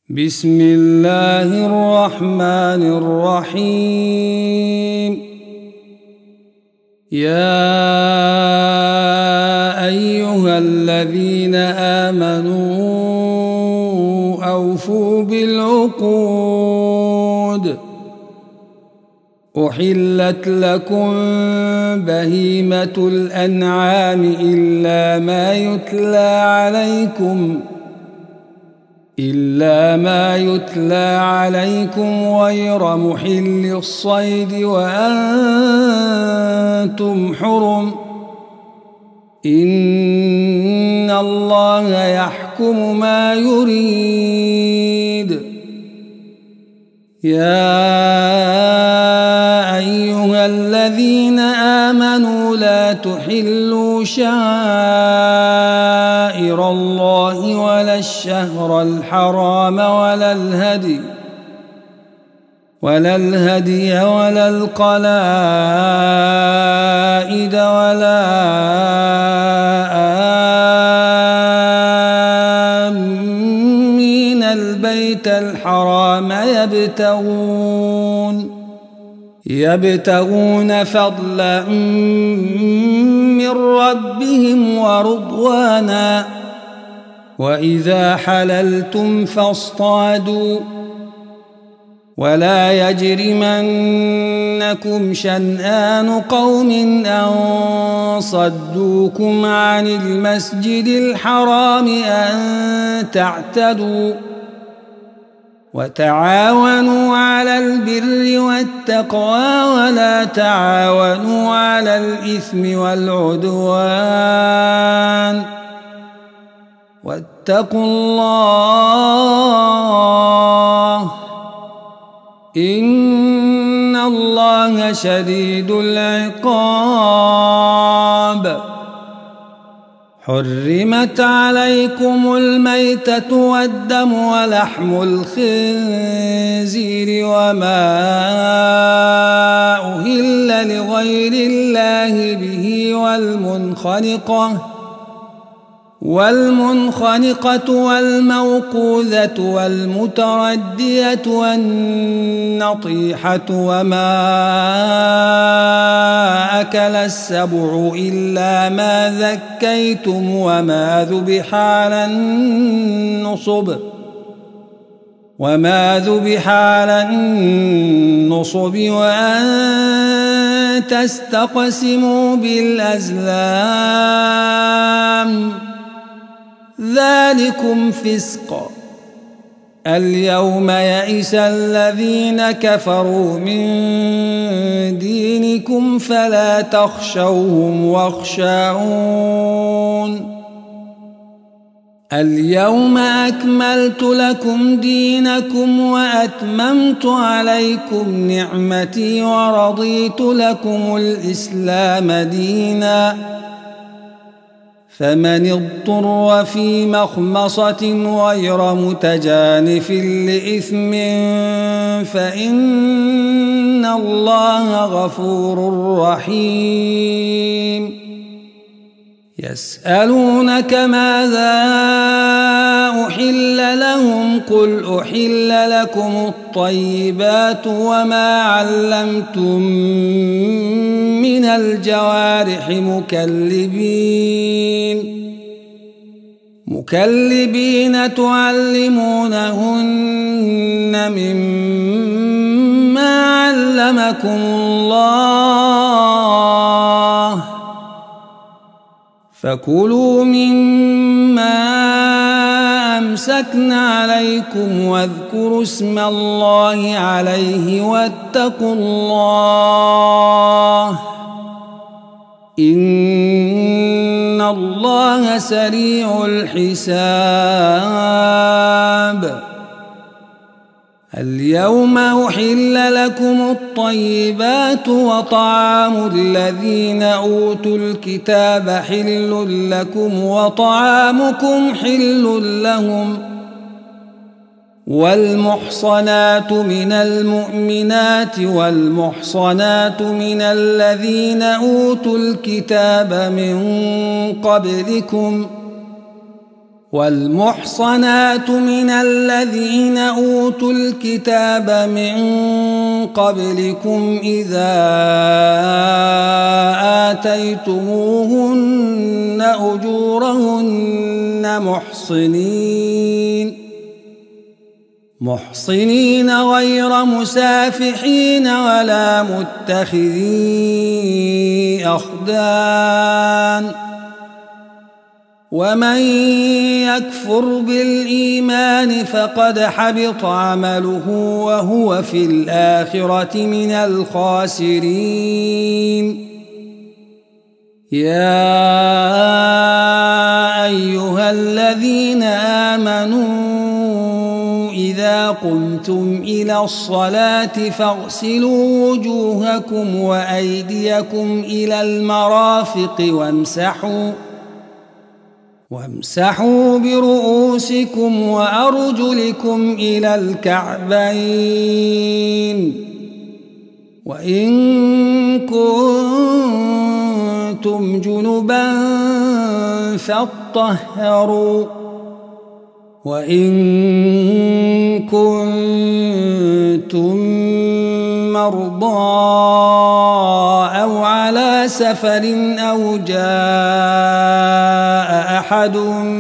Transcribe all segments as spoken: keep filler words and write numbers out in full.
بسم الله الرحمن الرحيم. يا أيها الذين آمنوا أوفوا بالعقود. أحلت لكم بهيمة الأنعام إلا ما يتلى عليكم إلا ما يتلى عليكم غير محل الصيد وأنتم حرم. إن الله يحكم ما يريد. يا أيها الذين آمنوا لا تحلوا شعائر الله ولا الشهر الحرام ولا الهدي ولا الهدي ولا القلائد ولا آمين البيت الحرام يبتغون يبتغون فضلا من ربهم ورضوانا. وإذا حللتم فاصطادوا ولا يجرمنكم شنآن قوم أن صدوكم عن المسجد الحرام أن تعتدوا. وتعاونوا على البر والتقوى ولا تعاونوا على الإثم والعدوان واتقوا الله إن الله شديد العقاب. حرمت عليكم الميتة والدم ولحم الخنزير وما أهل لغير الله به والمنخنقة والمنخنقة والموقوذة والمتردية والنطيحة وما أكل السبع إلا ما ذكيتم وما ذبح على النصب وما ذبح على النصب وأن تستقسموا بالأزلام ذلكم فسق. اليوم يئس الذين كفروا من دينكم فلا تخشوهم واخشون. اليوم أكملت لكم دينكم وأتممت عليكم نعمتي ورضيت لكم الإسلام دينا. فمن اضطر في مخمصة غير متجانف لإثم فإن الله غفور رحيم. يسألونك ماذا أحل لهم قل أحل لكم الطيبات وما علمتم من الجوارح مكلبين مكلبين تعلمونهن مما علمكم الله فكلوا مما أمسكن عليكم واذكروا اسم الله عليه واتقوا الله إن الله سريع الحساب. اليوم أحل لكم الطيبات وطعام الذين أوتوا الكتاب حل لكم وطعامكم حل لهم. والمحصنات من المؤمنات والمحصنات من الذين أوتوا الكتاب من قبلكم والمحصنات من الذين أوتوا الكتاب من قبلكم إذا آتيتموهن أجورهن محصنين محصنين غير مسافحين ولا متخذي أخدان ومن يكفر بالإيمان فقد حبط عمله وهو في الآخرة من الخاسرين يا أيها الذين آمنوا إذا قمتم إلى الصلاة فاغسلوا وجوهكم وأيديكم إلى المرافق وامسحوا وامسحوا برؤوسكم وأرجلكم إلى الكعبين وإن كنتم جنبا فاطهروا وإن كنتم مرضى أو على سفر أو جاء أحد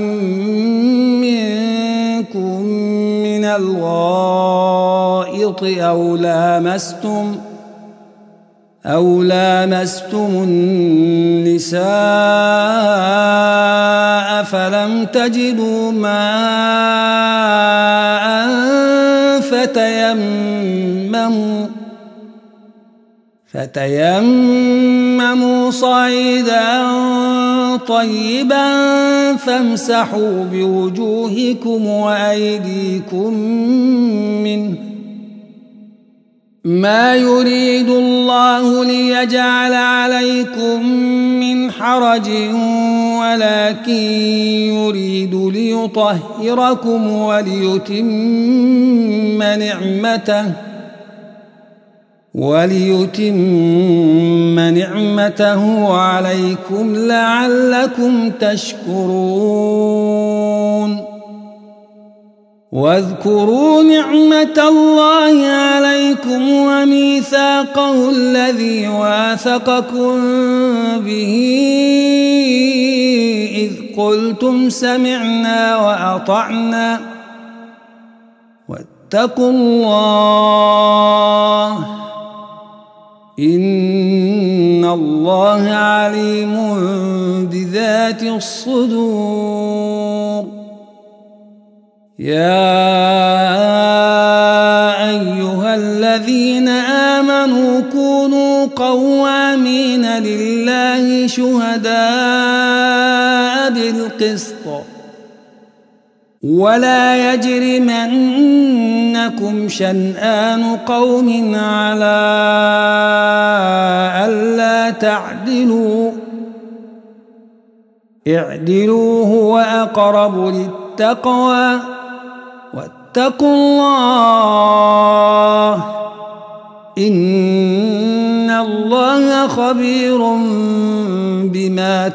منكم من الغائط أو لامستم أو لامستم النساء فلم تجدوا ماء فتيمموا فتيمموا صعيدا طيبا فامسحوا بوجوهكم وأيديكم منه ما يريد الله ليجعل عليكم من حرج ولكن يريد ليطهركم وليتم نعمته وليتم نعمته عليكم لعلكم تشكرون واذكروا نعمة الله عليكم وميثاقه الذي واثقكم به إذ قلتم سمعنا وأطعنا واتقوا الله إن الله عليم بذات الصدور يا أيها الذين آمنوا كونوا قوامين لله شهداء بالقسط ولا يجرمنكم شنآن قوم على ألا تعدلوا اعدلوا هو أقرب للتقوى واتقوا الله إن الله خبير بما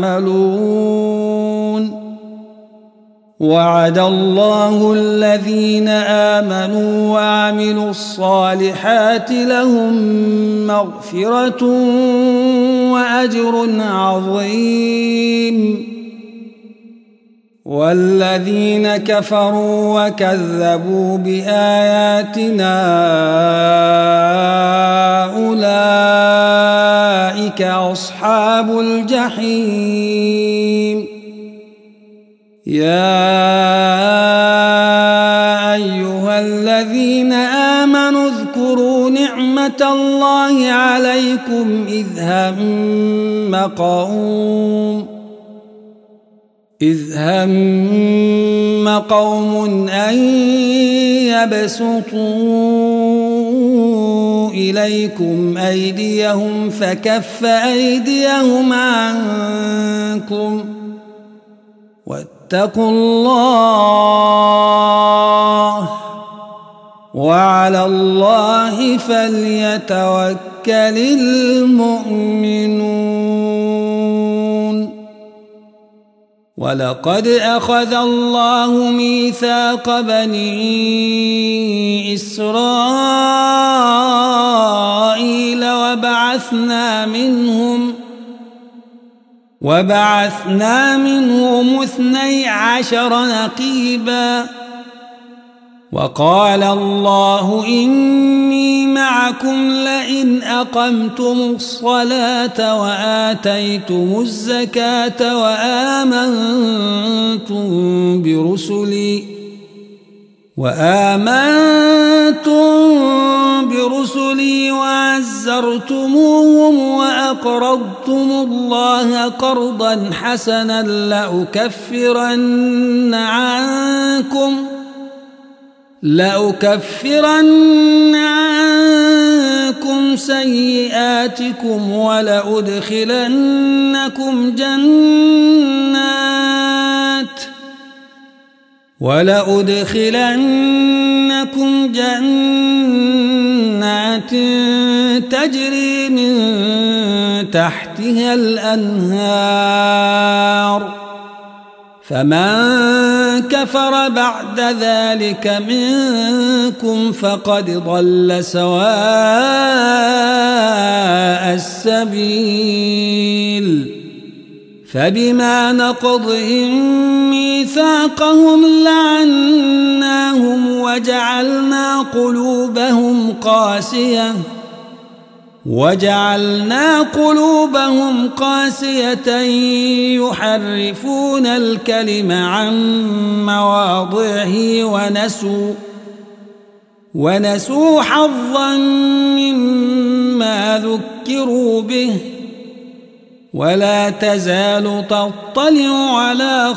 تعملون وعد الله الذين آمنوا وعملوا الصالحات لهم مغفرة وأجر عظيم والذين كفروا وكذبوا بآياتنا أولئك أصحاب الجحيم يا أيها الذين آمنوا اذكروا نعمة الله عليكم إذ هم قوم إذ هم قوم أن يبسطوا إليكم أيديهم فكف أيديهم عنكم واتقوا الله وعلى الله فليتوكل المؤمنون ولقد أخذ الله ميثاق بني إسرائيل وبعثنا منهم وبعثنا منهم اثني عشر نقيبا وقال الله إني معكم لئن أقمتم الصلاة وآتيتم الزكاة وآمنتم برسلي وآمنتم برسلي وعزرتموهم وأقرضتم الله قرضا حسنا لأكفرن عنكم لأكفرن عنكم سيئاتكم ولأدخلنكم جنات ولأدخلنكم جنات تجري من تحتها الأنهار فمن كفر بعد ذلك منكم فقد ضل سواء السبيل فبما نقضهم ميثاقهم لعناهم وجعلنا قلوبهم قاسية وجعلنا قلوبهم قاسية يحرفون الكلم عن مواضعه ونسوا ونسوا حظا مما ذكروا به ولا تزال تطلع على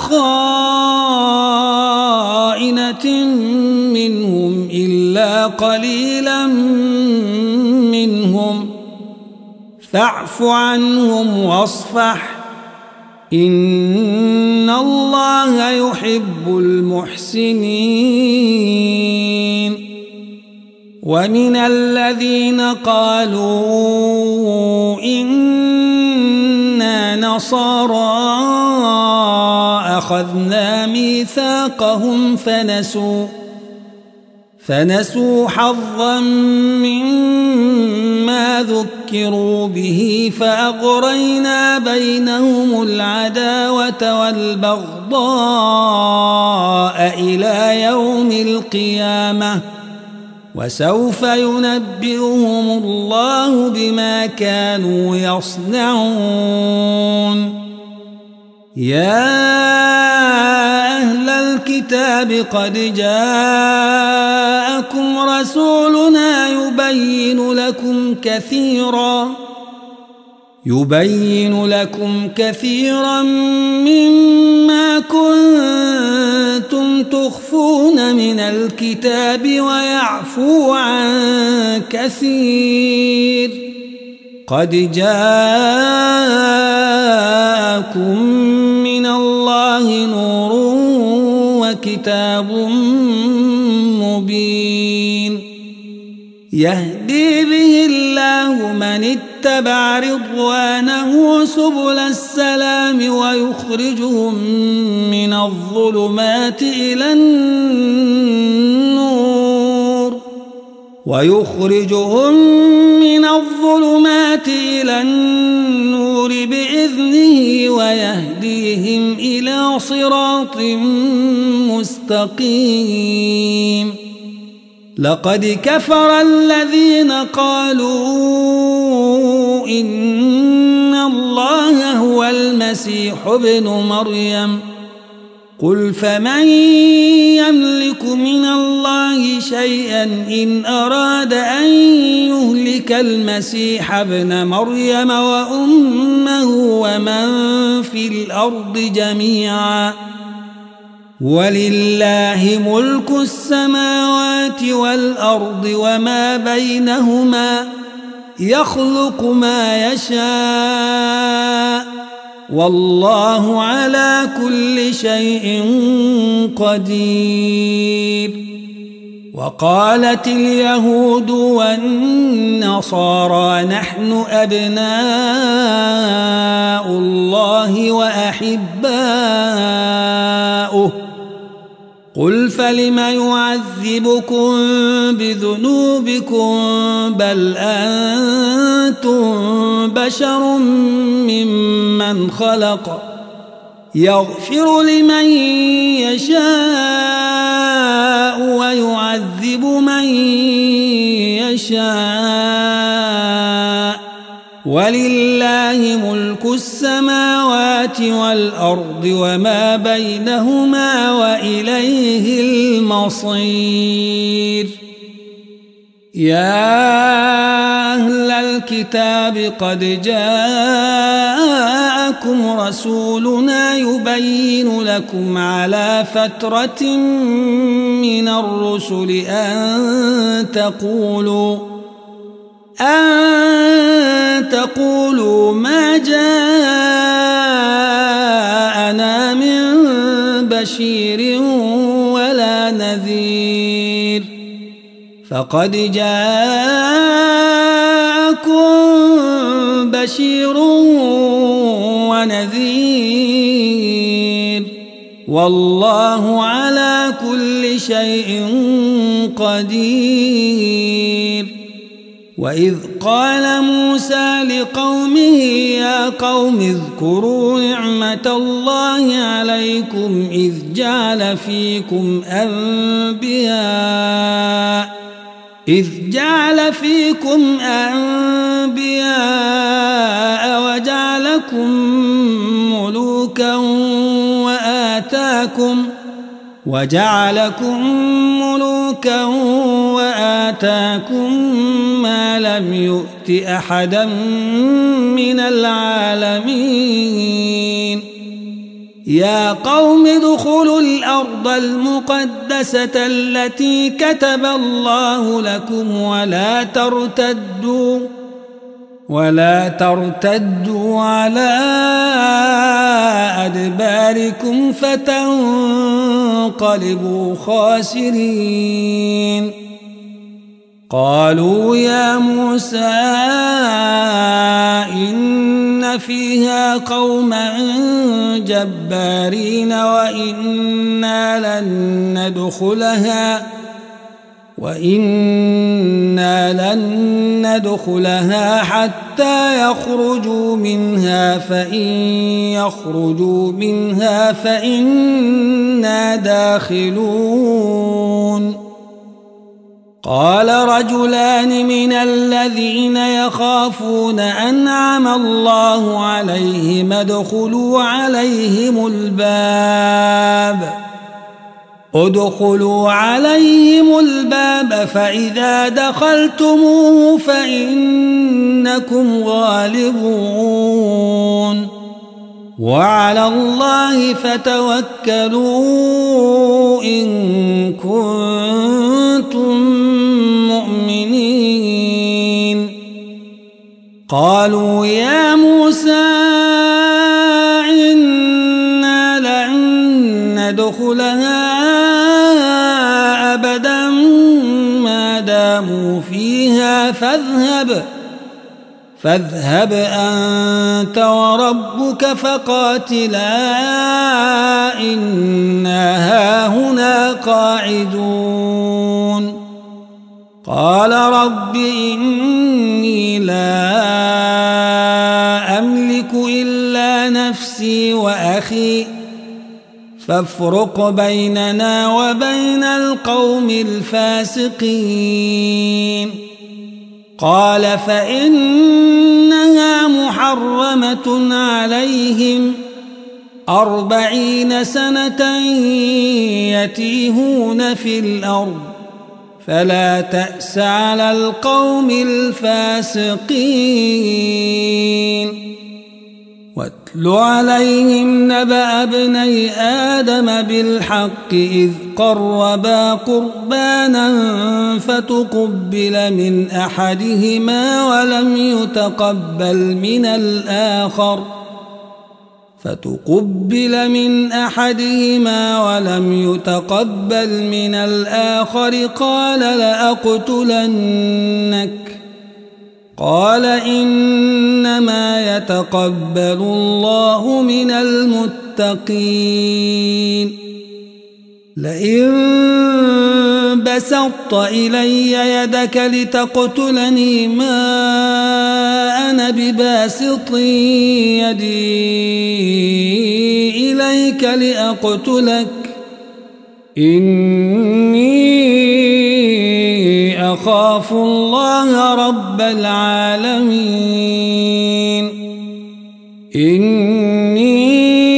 خائنة منهم إلا قليلا منهم فاعف عنهم واصفح إن الله يحب المحسنين ومن الذين قالوا إنا نصارى أخذنا ميثاقهم فنسوا فنسوا حظا مما ذكروا به فأغرينا بينهم العداوة والبغضاء إلى يوم القيامة وسوف ينبئهم الله بما كانوا يصنعون يا أهل الكتاب قد جاءكم رسولنا يبين لكم كثيرا يبين لكم كثيرا مما كنتم تخفون من الكتاب ويعفو عن كثير قد جاءكم من الله نور وكتاب مبين يهدي به الله من اتبع رضوانه سبل السلام ويخرجهم من الظلمات إلى النور ويخرجهم من الظلمات إلى النور بإذنه ويهديهم إلى صراط مستقيم لقد كفر الذين قالوا إن الله هو المسيح ابن مريم قل فمن يملك من الله شيئا إن أراد أن يهلك المسيح ابن مريم وأمه ومن في الأرض جميعا ولله ملك السماوات والأرض وما بينهما يخلق ما يشاء والله على كل شيء قدير وقالت اليهود والنصارى نحن أبناء الله وأحباؤه قل فلم يعذبكم بذنوبكم بل أنتم بشر ممن خلق يغفر لمن يشاء ويعذب من يشاء ولله ملك السماوات والأرض وما بينهما وإليه المصير. يا أهل الكتاب قد جاءكم رسولنا يبين لكم على فترة من الرسل أن تقولوا أن تقولوا ما جاءنا من بشير ولا نذير فقد جاءكم بشير ونذير والله على كل شيء قدير. وإذ قال موسى لقومه يا قوم اذكروا نعمة الله عليكم إذ جعل فيكم أنبياء إذ جعل فيكم أنبياء وجعلكم ملوكا وآتاكم وجعلكم ملوكا وآتاكم ما لم يؤت أحدا من العالمين. يا قوم ادخلوا الأرض المقدسة التي كتب الله لكم ولا ترتدوا ولا ترتدوا على أدباركم فتنقلبوا خاسرين. قالوا يا موسى إن فيها قوما جبارين وإنا لن ندخلها وإنا لن ندخلها حتى يخرجوا منها فإن يخرجوا منها فإنا داخلون. قال رجلان من الذين يخافون أنعم الله عليهم ادخلوا عليهم الباب ادخلوا عليهم الباب فإذا دخلتموه فإنكم غالبون وعلى الله فتوكلوا إن كنتم مؤمنين. قالوا يا موسى إنا لن ندخلها أبدا ما داموا فيها فاذهب فاذهب أنت وربك فقاتلا إنا هاهنا قاعدون. قال رب إني لا أملك إلا نفسي وأخي فافرق بيننا وبين القوم الفاسقين. قال فإنها محرمة عليهم أربعين سنة يتيهون في الأرض فلا تأس على القوم الفاسقين. واتل عليهم نبأ ابني آدم بالحق إذ قربا قربانا فتقبل من أحدهما ولم يتقبل من الآخر فتقبل من أحدهما ولم يتقبل من الآخر قال لأقتلنك قال إنما يتقبل الله من المتقين لئن بسطت إلي يدك لتقتلني ما أنا بباسط يدي إليك لأقتلك إني أخاف الله رب العالمين إني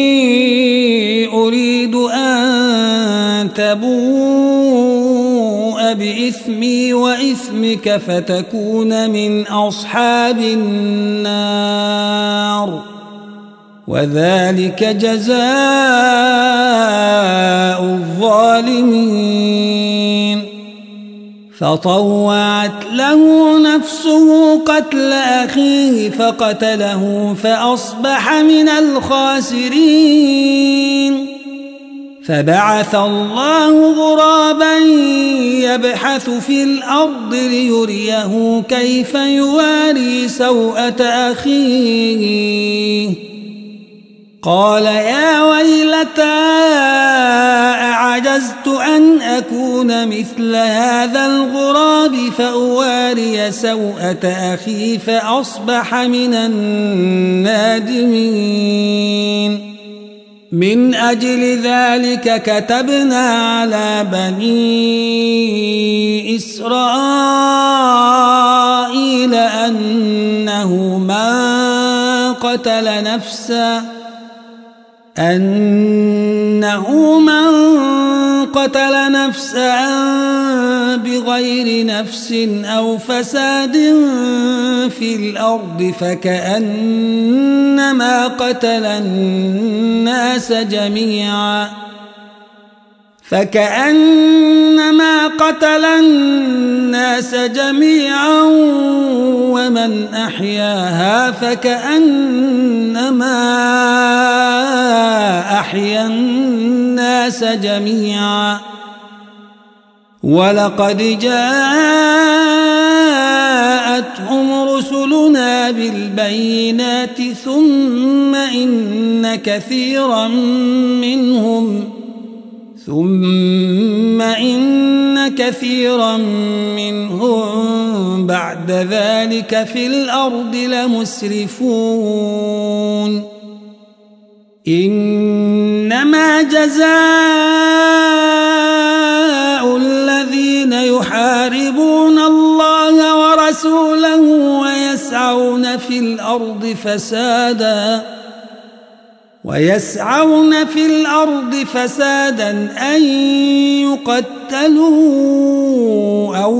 أريد أن تبوء بإثمي وإثمك فتكون من أصحاب النار وذلك جزاء الظالمين فطوعت له نفسه قتل أخيه فقتله فأصبح من الخاسرين فبعث الله غرابا يبحث في الأرض ليريه كيف يواري سوءة أخيه قال يا ويلتى أعجزت أن أكون مثل هذا الغراب فأواري سوءة أخي فأصبح من النادمين من أجل ذلك كتبنا على بني إسرائيل أنه من قتل نفسا أنه من قتل نفسا بغير نفس أو فساد في الأرض فكأنما قتل الناس جميعا فكأنما قتل الناس جميعا ومن أحياها فكأنما أحيا الناس جميعا ولقد جاءتهم رسلنا بالبينات ثم إن كثيرا منهم ثم إن كثيرا منهم بعد ذلك في الأرض لمسرفون إنما جزاء الذين يحاربون الله ورسوله ويسعون في الأرض فسادا ويسعون في الأرض فسادا أن يقتلوا أو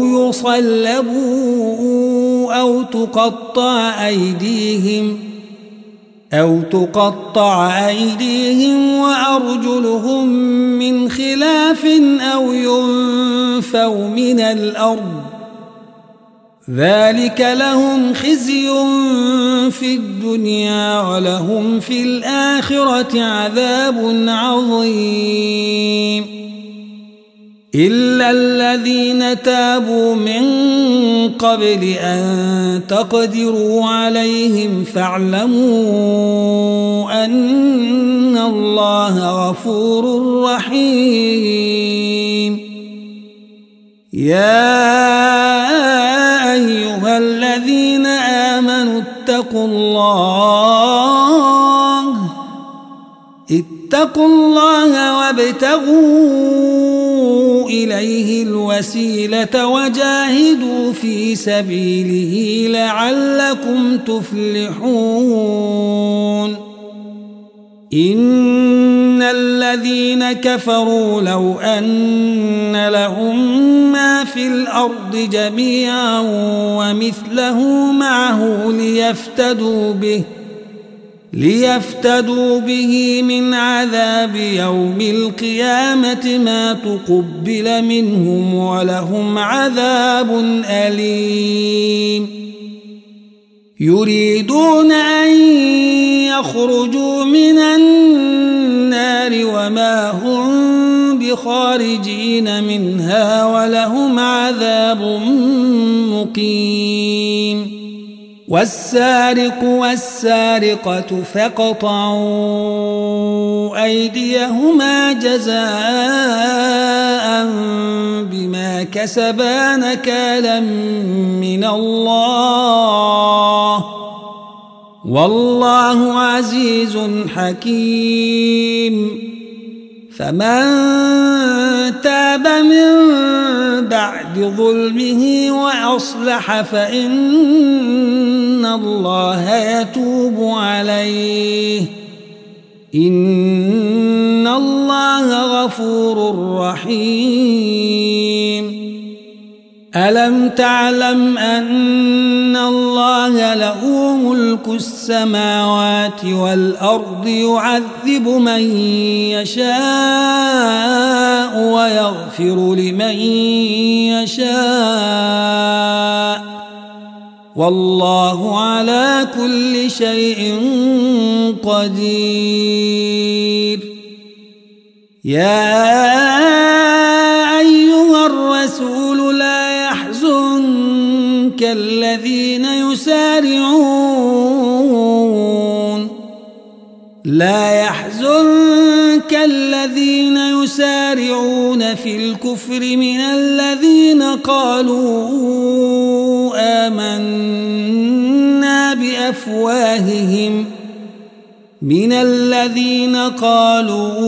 يصلبوا أو تقطع أيديهم أو تقطع أيديهم وأرجلهم من خلاف أو ينفوا من الأرض ذلك لهم خزي في الدنيا ولهم في الآخرة عذاب عظيم إلا الذين تابوا من قبل أن تقدروا عليهم فاعلموا أن الله غفور رحيم يا أيها الذين آمنوا اتقوا الله اتقوا الله وابتغوا إليه الوسيلة وجاهدوا في سبيله لعلكم تفلحون إن الذين كفروا لو أن لهم ما في الأرض جميعا ومثله معه ليفتدوا به ليفتدوا به من عذاب يوم القيامة ما تقبل منهم ولهم عذاب أليم يريدون أن يخرجوا من النار وما هم بخارجين منها ولهم عذاب مقيم. والسارق والسارقة فاقطعوا أيديهما جزاء بما كسبا نكالا من الله والله عزيز حكيم. فمن تاب من بعد ظلمه وأصلح فإن الله يتوب عليه إن الله غفور رحيم. ألم تعلم أن الله له ملك السماوات والأرض يعذب من يشاء ويغفر لمن يشاء والله على كل شيء قدير. يا أيها الرسول لا يحزنك الذين يسارعون لا يحزنك الذين يسارعون في الكفر من الذين قالوا آمنا بأفواههم من الذين قالوا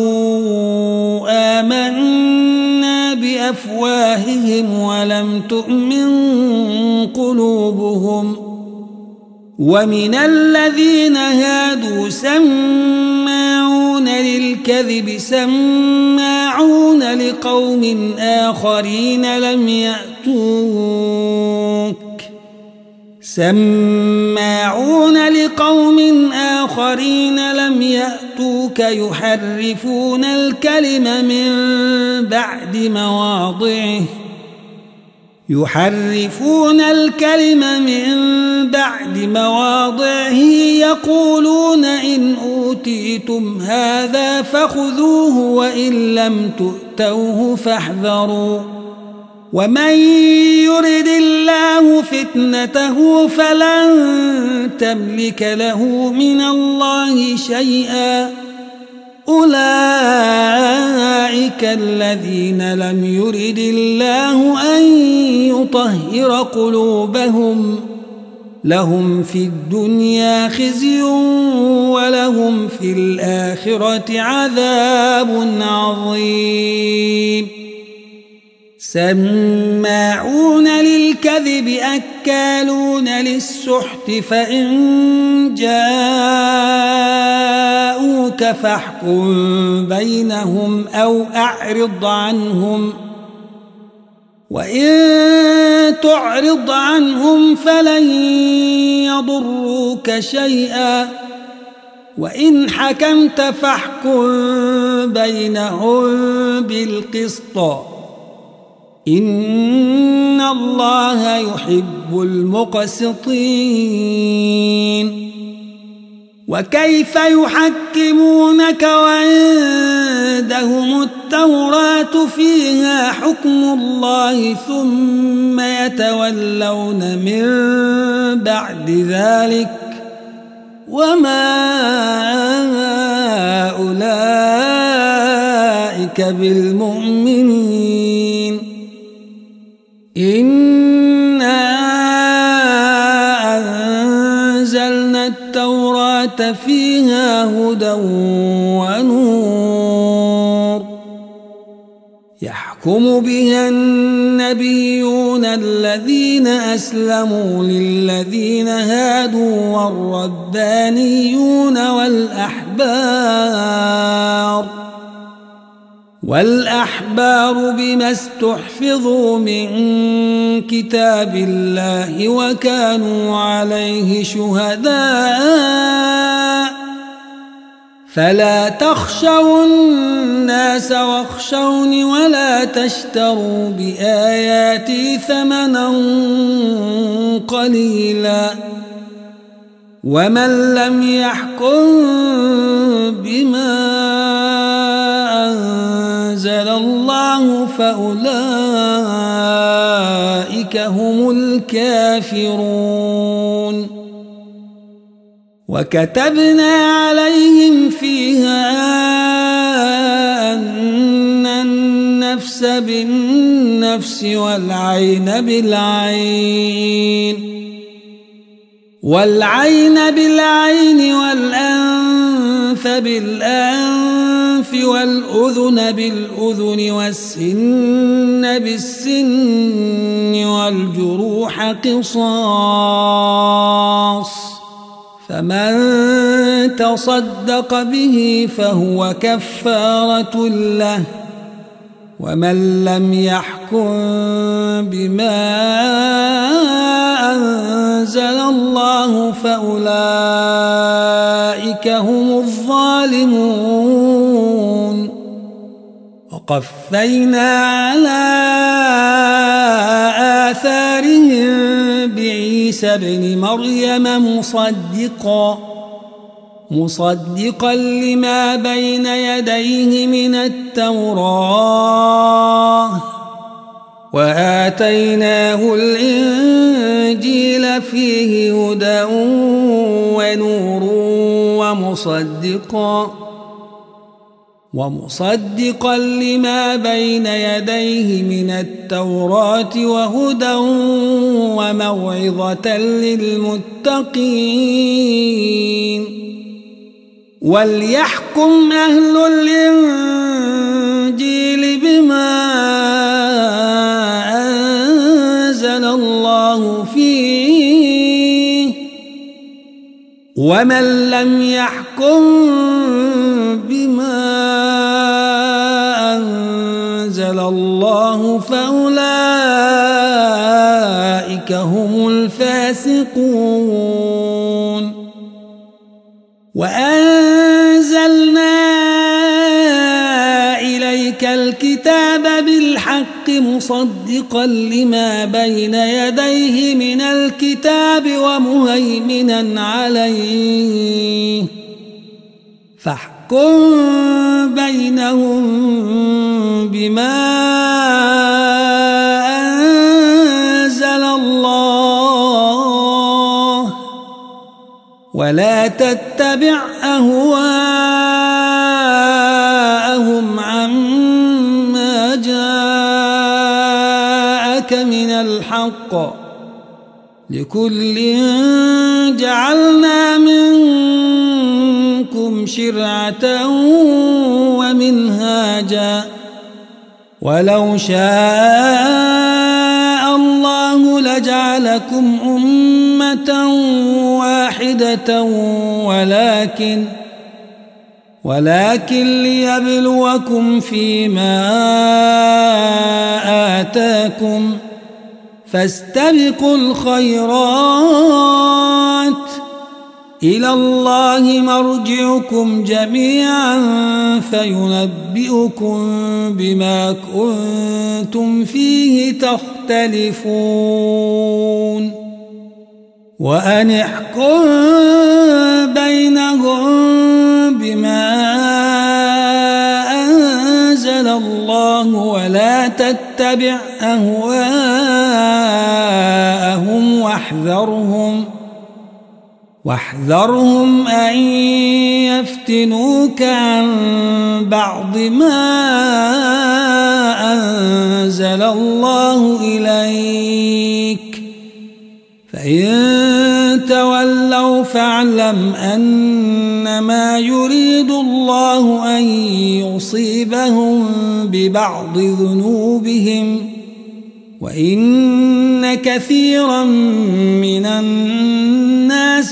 آمنا بأفواههم ولم تؤمن قلوبهم ومن الذين هادوا سماعون للكذب سماعون لقوم آخرين لم يأتوك سماعون لقوم آخرين لم يأتوك يحرفون الكلم من بعد مواضعه يحرفون الكلم من بعد مواضعه يقولون إن أوتيتم هذا فخذوه وإن لم تؤتوه فاحذروا ومن يرد الله فتنته فلن تملك له من الله شيئا أولئك الذين لم يرد الله أن يطهر قلوبهم لهم في الدنيا خزي ولهم في الآخرة عذاب عظيم. سماعون للكذب أكالون للسحت فإن جاءوك فاحكم بينهم أو أعرض عنهم وإن تعرض عنهم فلن يضروك شيئا وإن حكمت فاحكم بينهم بالقسط إن الله يحب المقسطين. وكيف يحكمونك وعندهم التوراة فيها حكم الله ثم يتولون من بعد ذلك وما أولئك بالمؤمنين. إنا أنزلنا التوراة فيها هدى ونور يحكم بها النبيون الذين أسلموا للذين هادوا والربانيون والأحبار والأحبار بما استحفظوا من كتاب الله وكانوا عليه شهداء فلا تخشوا الناس واخشوني ولا تشتروا بآياتي ثمنا قليلا ومن لم يحكم بما أنزل الله فأولئك هم الكافرون. وكتبنا عليهم فيها أن النفس بالنفس والعين بالعين والعين بالعين والأنف بالأنف والأذن بالأذن والسن بالسن والجروح قصاص، فمن تصدق به فهو كفارة له، ومن لم يحكم بما أنزل الله فأولئك هم الظالمون. وقفينا على آثارهم بعيسى ابن مريم مصدقا مصدقا لما بين يديه من التوراة، وآتيناه الإنجيل فيه هدى ونور ومصدقا ومصدقا لما بين يديه من التوراة وهدى وموعظة للمتقين. وليحكم أهل الإنجيل بما أنزل الله فيه، ومن لم يحكم بما أنزل الله فأولئك هم الفاسقون. وأنزلنا إليك الكتاب بالحق مصدقا لما بين يديه من الكتاب ومهيمنا عليه، فاحكم بينهم بما أنزل الله، ولا تتبع أهواءهم عما جاءك من الحق، لكل جعلنا منكم شرعة ومنهاجا، ولو شاء الله لجعلكم أمة واحدة ولكن ولكن ليبلوكم فيما آتاكم، فاستبقوا الخيرات، إلى الله مرجعكم جميعا فينبئكم بما كنتم فيه تختلفون. وأن احكم بينهم بما أنزل الله، ولا تتبع أهواءهم واحذرهم واحذرهم أن يفتنوك عن بعض ما أنزل الله إليك، فإن تولوا فاعلم أنما يريد الله أن يصيبهم ببعض ذنوبهم، وإن كثيرا من الناس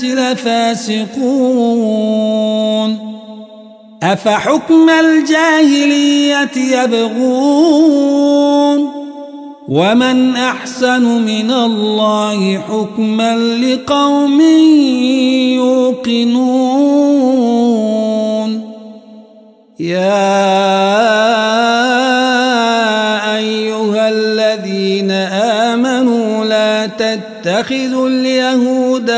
لفاسقون. أفحكم الجاهلية يبغون، ومن أحسن من الله حكما لقوم يوقنون. يا أيها الذين آمنوا لا تتخذوا اليهود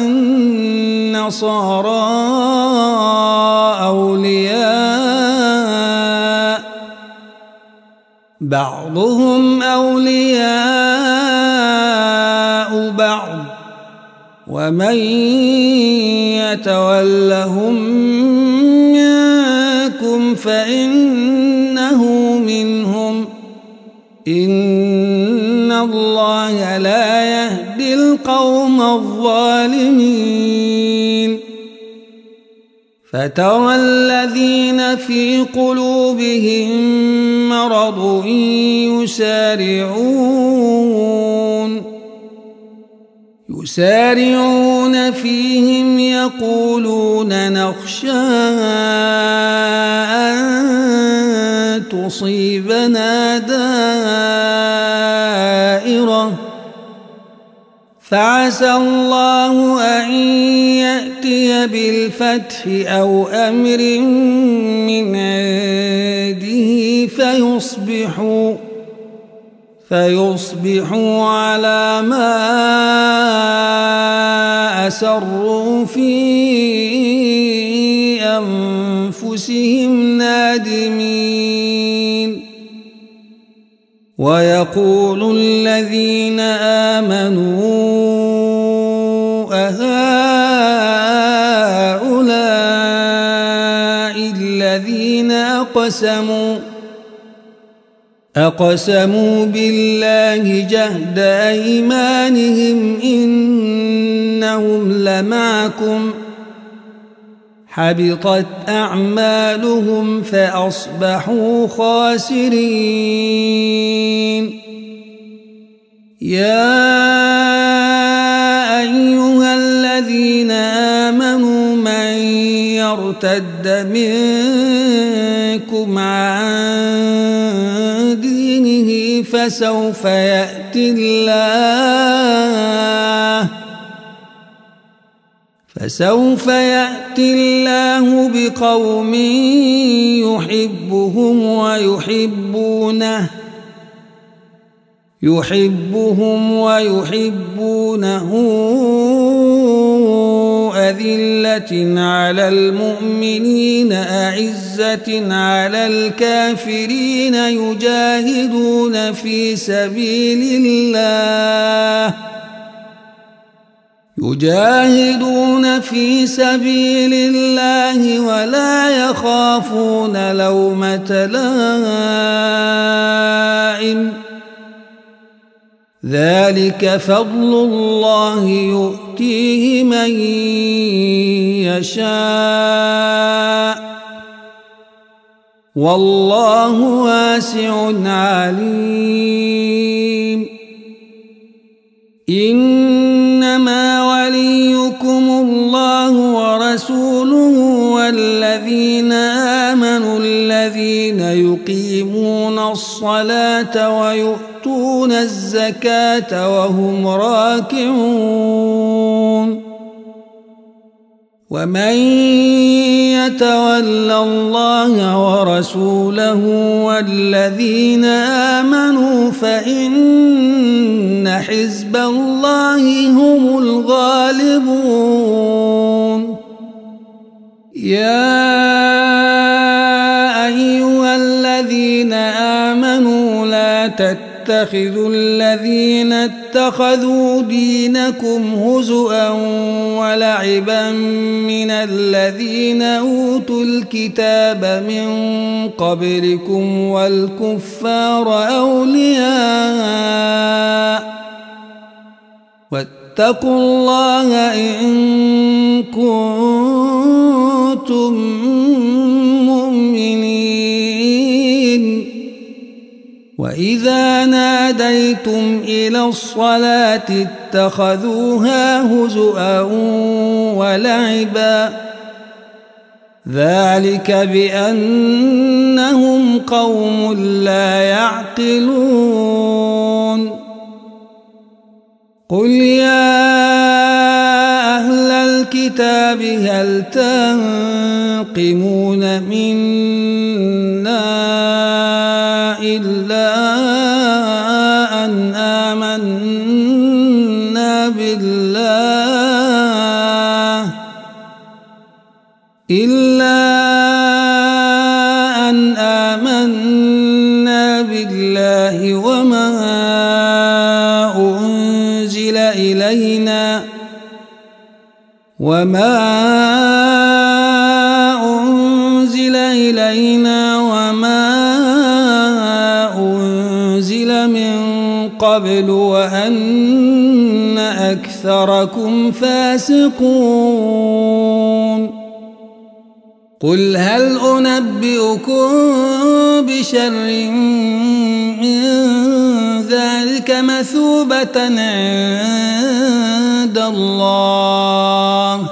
والنصارى أولياء بعضهم أولياء بعض ومن يتولهم منكم فإنه منهم إن الله لا يهدي القوم الظالمين فترى الذين في قلوبهم مرض يسارعون يسارعون فيهم يقولون نخشى أن تصيبنا دائرة فعسى الله أن يأتي بالفتح أو أمر من عنده فيصبحوا فيصبحوا على ما أسروا في أنفسهم نادمين ويقول الذين آمنوا أهؤلاء الذين أقسموا أقسموا بالله جهد أيمانهم إنهم لمعكم حبطت أعمالهم فأصبحوا خاسرين يا أيها الذين آمنوا من يرتد منكم عن دينه فسوف يأتي الله فسوف يأتي الله بقوم يحبهم ويحبونه يحبهم ويحبونه أذلة على المؤمنين أعزة على الكافرين يجاهدون في سبيل الله يجاهدون في سبيل الله ولا يخافون لومة لائم ذلك فضل الله يؤتيه من يشاء والله واسع عليم إنما وليكم الله ورسوله والذين آمنوا الذين يقيمون الصلاة ويؤتون الزكاة وهم راكعون ومن يتول الله ورسوله والذين آمنوا فإن حزب الله هم الغالبون يا أيها الذين آمنوا لا تتخذوا الذين اتخذوا دينكم هزؤا ولعبا من الذين أوتوا الكتاب من قبلكم والكفار أولياء واتقوا الله إن كنتم مؤمنين وإذا ناديتم إلى الصلاة اتخذوها هزؤا ولعبا ذلك بأنهم قوم لا يعقلون قل يا أهل الكتاب هل تنقمون منا إلا أن آمنا إلا أن آمنا بالله وما أنزل إلينا وما أنزل إلينا وما أنزل من قبل وأن أكثركم فاسقون قل هل أنبئكم بشر من ذلك مثوبة عند الله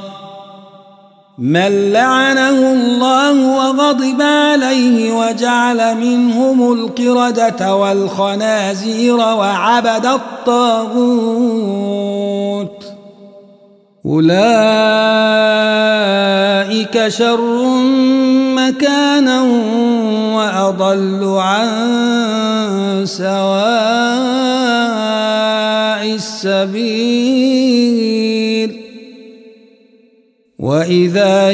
من لعنه الله وغضب عليه وجعل منهم القردة والخنازير وعبد الطاغوت أولئك شر مكانا وأضل عن سواء السبيل وإذا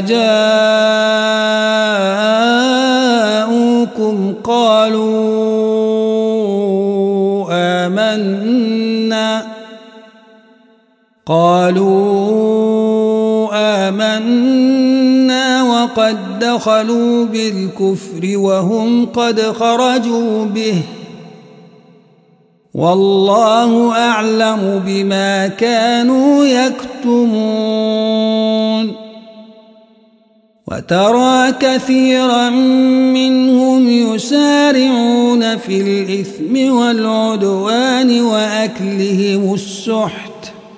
جاءوكم قالوا آمنا قالوا آمنا وقد دخلوا بالكفر وهم قد خرجوا به والله أعلم بما كانوا يكتمون وترى كثيرا منهم يسارعون في الإثم والعدوان وأكلهم السحت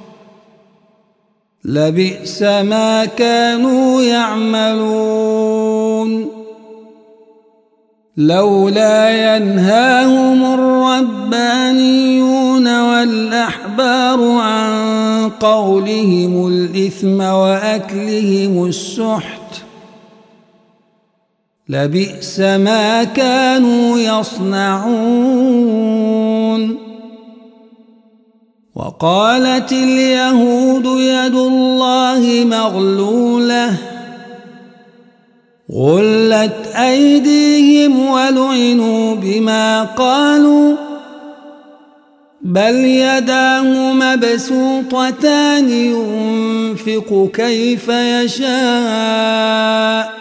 لبئس ما كانوا يعملون لولا ينهاهم الربانيون والأحبار عن قولهم الإثم وأكلهم السحت لبئس ما كانوا يصنعون وقالت اليهود يد الله مغلولة غلت أيديهم ولعنوا بما قالوا بل يداه مبسوطتان ينفق كيف يشاء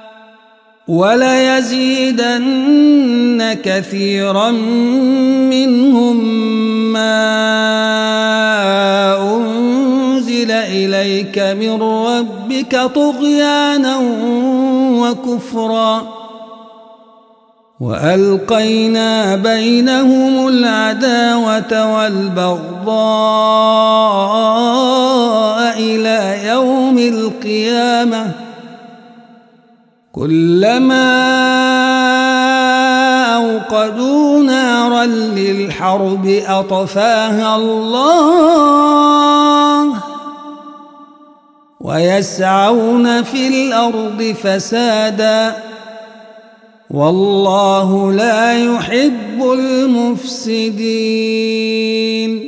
وليزيدن كثيرا منهم ما أنزل إليك من ربك طغيانا وكفرا وألقينا بينهم العداوة والبغضاء إلى يوم القيامة كلما أوقدوا نارا للحرب أطفاها الله ويسعون في الأرض فسادا والله لا يحب المفسدين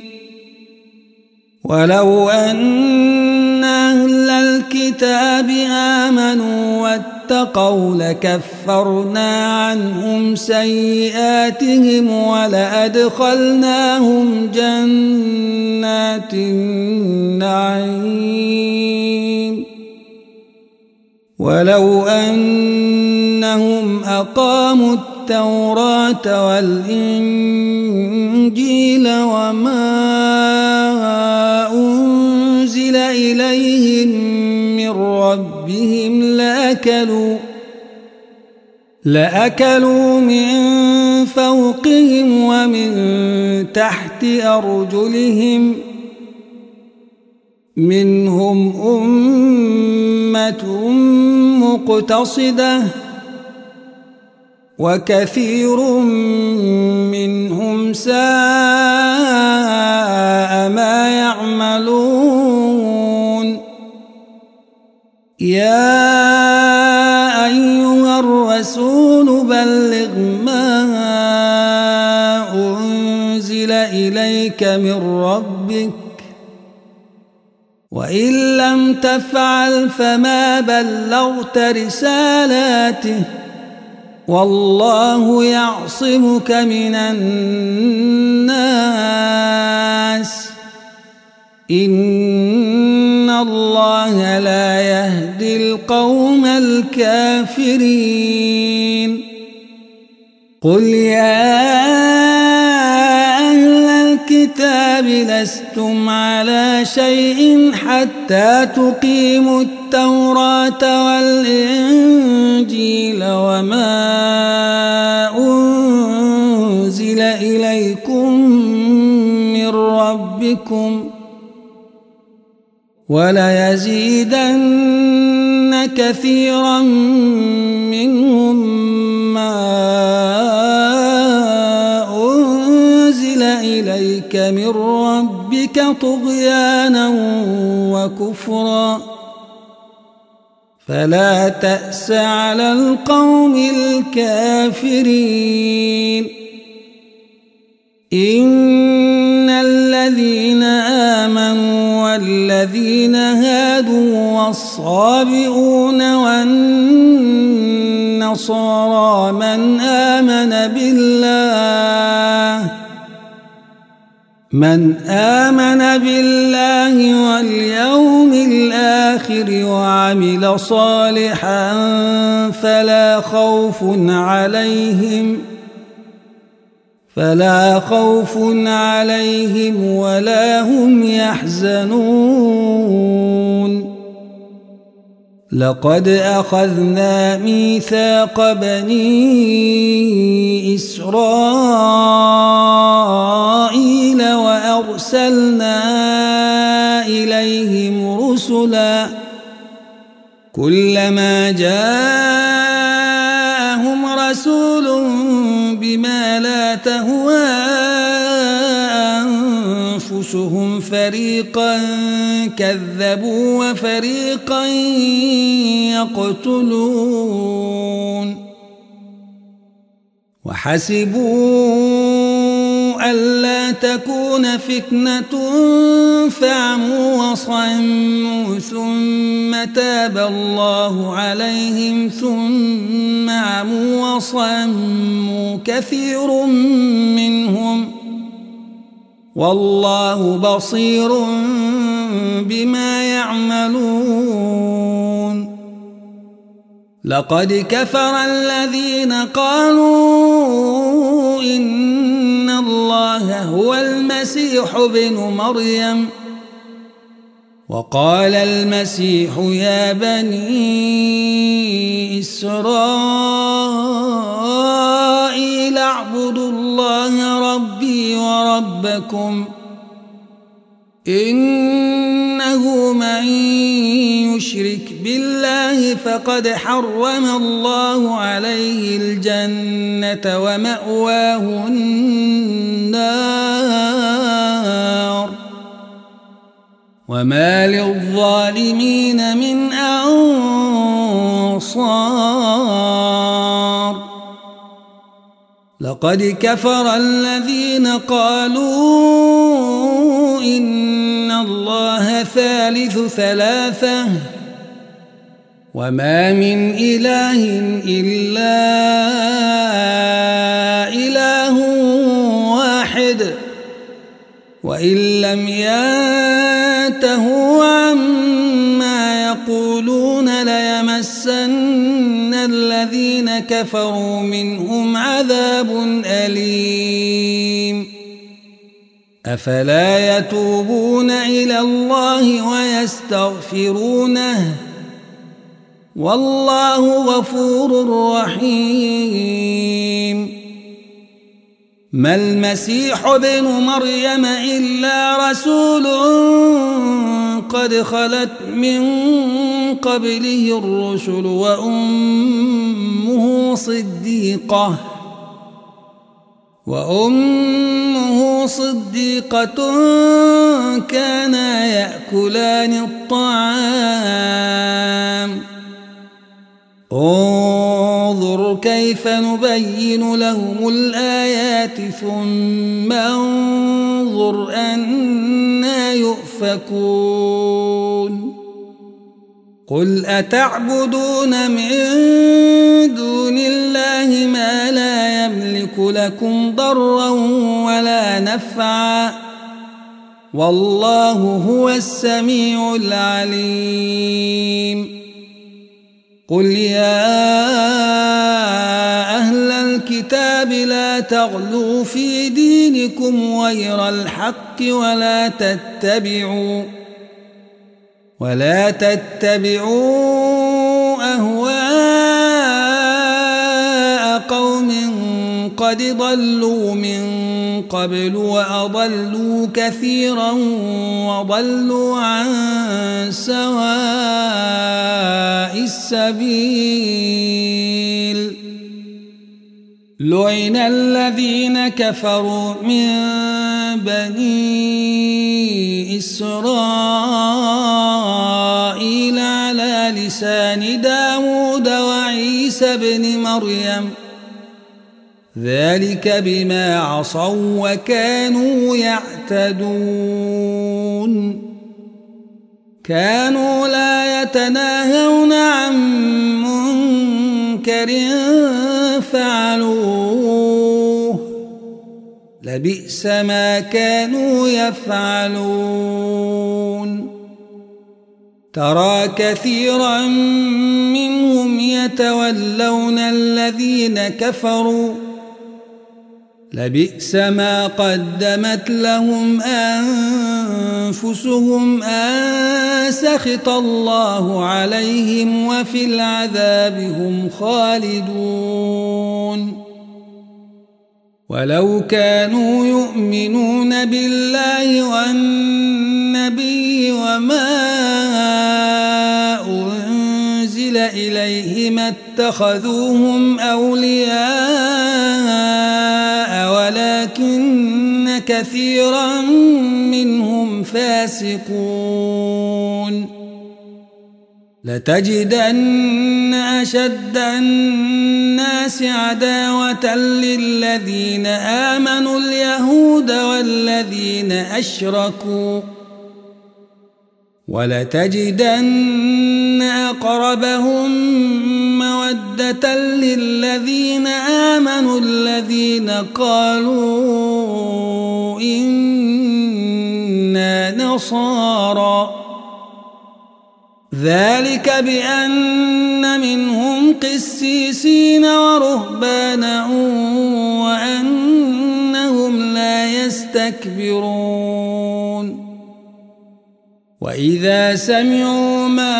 ولو أن أهل الكتاب آمنوا واتقوا لكفرنا عنهم سيئاتهم ولأدخلناهم جنات النعيم ولو أنهم أقاموا التوراة والإنجيل وما أنزل إليهم من ربهم لأكلوا لأكلوا من فوقهم ومن تحت أرجلهم منهم أمة مقتصدة وكثير منهم ساء ما يعملون يا أيها الرسول بلغ ما أنزل إليك من ربك وإن لم تفعل فما بلغت رسالاته والله يعصمك من الناس إن الله لا يهدي القوم الكافرين قل يا أهل الكتاب لستم على شيء حتى تقيموا التوراة والإنجيل وما أنزل إليكم من ربكم وليزيدن كثيرا منهم ما أنزل إليك من ربك طغيانا وكفرا فلا تأس على القوم الكافرين إن الذين آمنوا والذين هادوا والصابئون والنصارى من آمن بالله من آمن بالله واليوم الآخر وعمل صالحا فلا خوف عليهم فلا خوف عليهم ولا هم يحزنون لقد أخذنا ميثاق بني إسرائيل وأرسلنا إليهم رسلا كلما جاءهم رسول بما لا تهوى أنفسهم فريقا كذبوا وفريقا يقتلون وحسبوا ألا تكون فتنة فعموا وصموا ثم تاب الله عليهم ثم عموا وصموا كثير منهم والله بصير بما يعملون لقد كفر الذين قالوا إن الله هو المسيح ابن مريم وقال المسيح يا بني إسرائيل اعبدوا الله ربي وربكم إنه من يشرك بالله فقد حرم الله عليه الجنة ومأواه النار وما للظالمين من أنصار لقد كفر الذين قالوا إن الله ثالث ثلاثة وما من إله إلا إله واحد وإن لم ينتهوا عما يقولون ليمسن الذين كفروا منهم عذاب أليم أفلا يتوبون إلى الله ويستغفرونه والله غفور رحيم ما المسيح ابن مريم إلا رسول قد خلت من قبله الرسل وأمه صديقة وأمه صديقة كانا يأكلان الطعام انظر كيف نبين لهم الآيات ثم انظر أنا يؤفكون قل أتعبدون من دون الله ما لا يملك لكم ضرا ولا نفعا والله هو السميع العليم قل يا أهل الكتاب لا تغلوا في دينكم غير الحق ولا تتبعوا ولا تتبعوا أهواء قوم قد ضلوا من قبل وأضلوا كثيرا وضلوا عن سواء السبيل لعن الذين كفروا من بني إسرائيل على لسان داود وعيسى بن مريم ذلك بما عصوا وكانوا يعتدون كانوا لا يتناهون عن منكر فعلوه لبئس ما كانوا يفعلون ترى كثيرا منهم يتولون الذين كفروا لبئس ما قدمت لهم أنفسهم أن سخط الله عليهم وفي العذاب هم خالدون ولو كانوا يؤمنون بالله والنبي وما أنزل إليه ما اتخذوهم أولياء ولكن كثيرا منهم فاسقون لتجدن أشد الناس عداوة للذين آمنوا اليهود والذين أشركوا ولتجدن أقربهم مودة للذين آمنوا الذين قالوا إنا نصارى ذلك بأن منهم قسيسين ورهبانا وأنهم لا يستكبرون وإذا سمعوا ما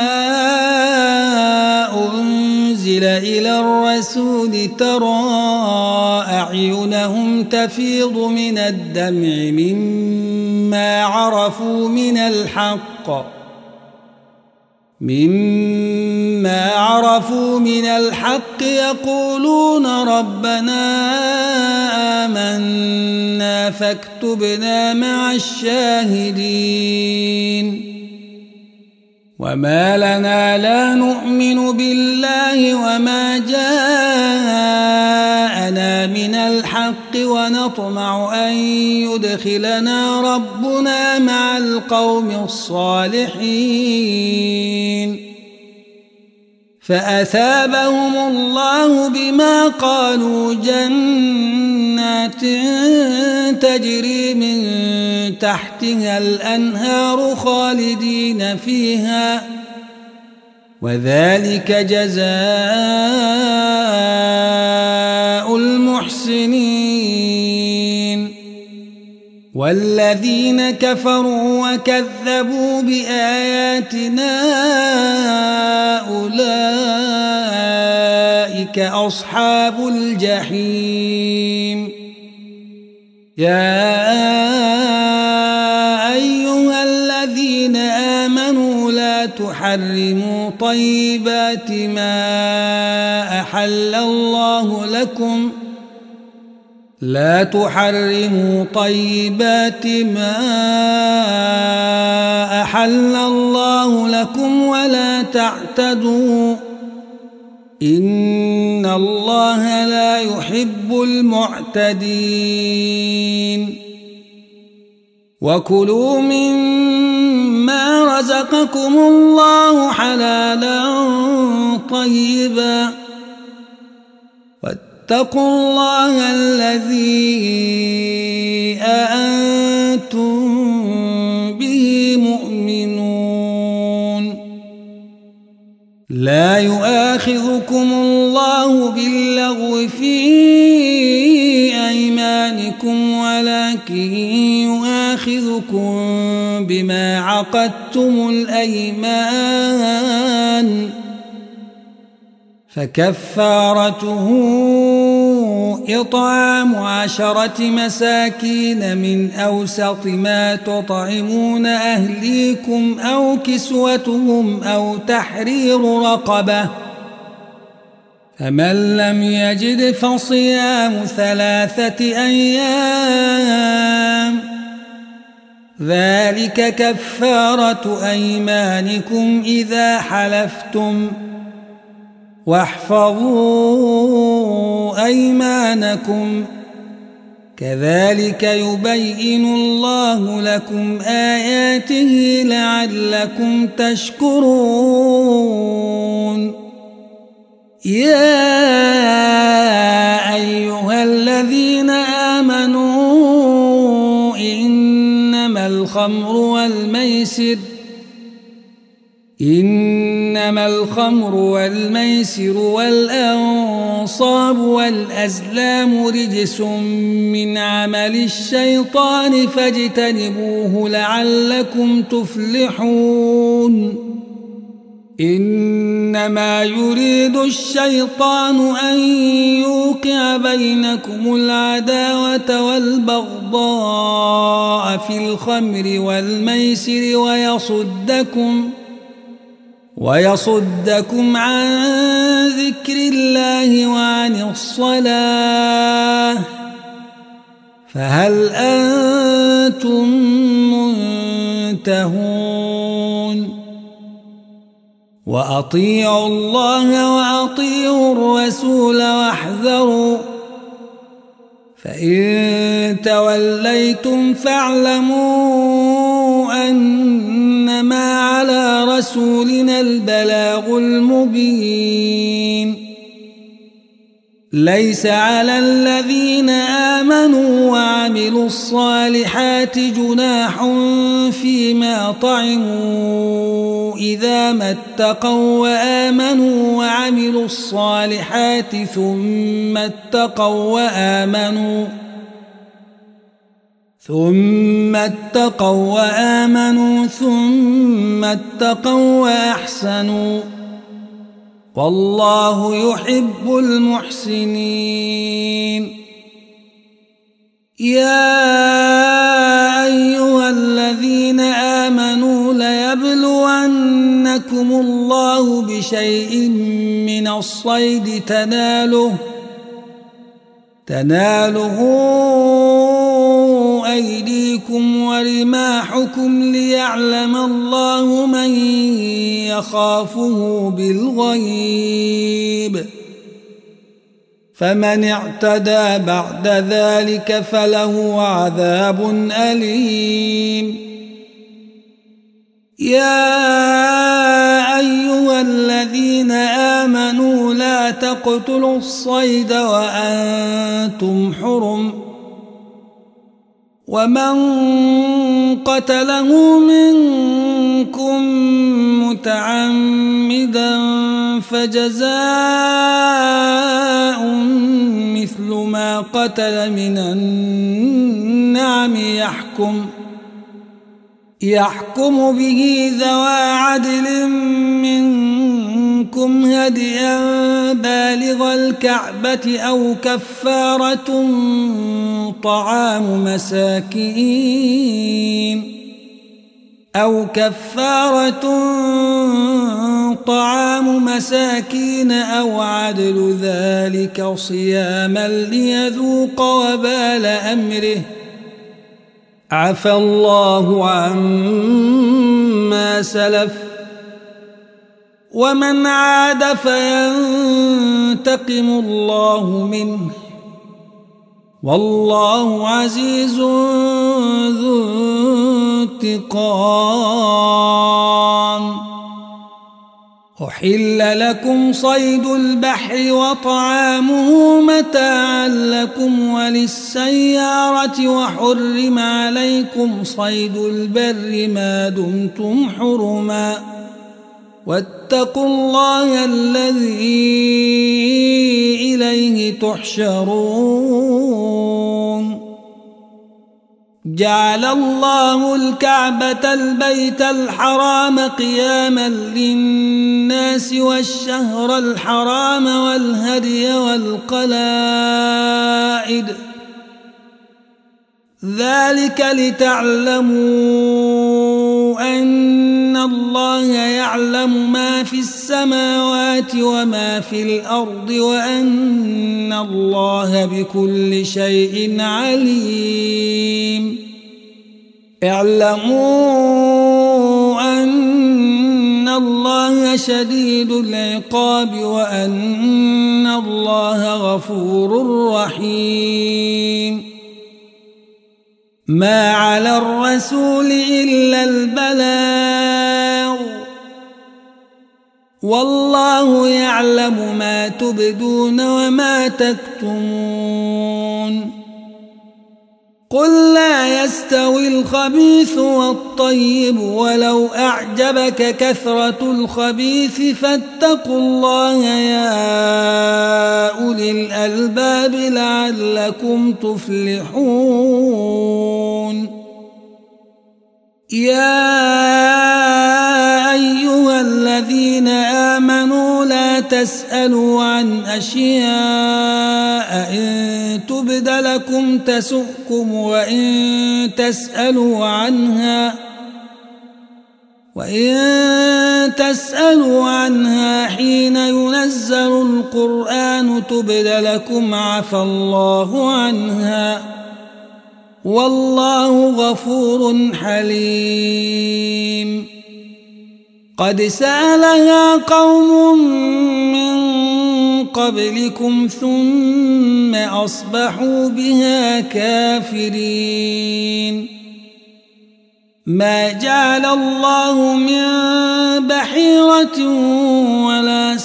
أنزل إلى الرسول ترى أعينهم تفيض من الدمع مما عرفوا من الحق مما عرفوا من الحق يقولون ربنا آمنا فاكتبنا مع الشاهدين وما لنا لا نؤمن بالله وما جاءنا من الحق ونطمع أن يدخلنا ربنا مع القوم الصالحين فأثابهم الله بما قالوا جنات تجري من تحتها الأنهار خالدين فيها وذلك جزاء المحسنين والذين كفروا وكذبوا بآياتنا أولئك أصحاب الجحيم يا أيها الذين آمنوا لا تحرموا طيبات ما أحل الله لكم لا تحرموا طيبات ما أحل الله لكم ولا تعتدوا إن الله لا يحب المعتدين وكلوا مما رزقكم الله حلالا طيبا واتقوا الله الذي أنتم به مؤمنون. لا يؤاخذكم الله باللغو في أيمانكم ولكن يؤاخذكم بما عقدتم الأيمان فكفارته إطعام عشرة مساكين من أوسط ما تطعمون أهليكم أو كسوتهم أو تحرير رقبة فمن لم يجد فصيام ثلاثة أيام ذلك كفارة أيمانكم إذا حلفتم واحفظوا أيمانكم كذلك يبين الله لكم آياته لعلكم تشكرون. يا أيها الذين آمنوا إنما الخمر والميسر إنما الخمر والميسر والأنصاب والأزلام رجس من عمل الشيطان فاجتنبوه لعلكم تفلحون. إنما يريد الشيطان أن يوقع بينكم العداوة والبغضاء في الخمر والميسر ويصدكم ويصدكم عن ذكر الله وعن الصلاة فهل أنتم منتهون؟ وأطيعوا الله وأطيعوا الرسول واحذروا فإن توليتم فاعلموا أنما على رسولنا البلاغ المبين. ليس على الذين آمنوا وعملوا الصالحات جناح فيما طعموا إذا ما اتقوا وآمنوا وعملوا الصالحات ثم اتقوا وآمنوا ثم اتقوا وآمنوا ثم اتقوا وأحسنوا والله يحب المحسنين. يا أيها الذين آمنوا ليبلونكم الله بشيء من الصيد تناله تناله أيديكم ورماحكم ليعلم الله من يخافه بالغيب فمن اعتدى بعد ذلك فله عذاب أليم. يا أيها الذين آمنوا لا تقتلوا الصيد وأنتم حرم ومن قتله منكم متعمدا فجزاء مثل ما قتل من النعم يحكم يحكم به ذوى عدل منكم هديا بالغ الكعبة أو كفارة طعام مساكين أو كفارة طعام مساكين أو عدل ذلك صياما ليذوق وبال أمره عفى الله عما سلف ومن عاد فينتقم الله منه والله عزيز ذو انتقام. أحل لكم صيد البحر وطعامه متاعا لكم وللسيارة وحرم عليكم صيد البر ما دمتم حرما واتقوا الله الذي إليه تحشرون. جعل الله الكعبة البيت الحرام قياما للناس والشهر الحرام والهدي والقلائد ذلك لتعلموا أن الله يعلم ما في السماوات وما في الأرض وأن الله بكل شيء عليم. اعلموا أن الله شديد العقاب وأن الله غفور رحيم. ما على الرسول إلا البلاغ والله يعلم ما تبدون وما تكتمون. قل لا يستوي الخبيث والطيب ولو أعجبك كثرة الخبيث فاتقوا الله يا أولي الألباب لعلكم تفلحون. يا أيها الذين آمنوا لا تسألوا عن أشياء إن تبد لكم تسؤكم وإن تسألوا عنها وإن تسألوا عنها حين ينزل القرآن تبد لكم عفى الله عنها والله غفور حليم. قد سألها قوم من قبلكم ثم أصبحوا بها كافرين. ما جعل الله من بحيرة ولا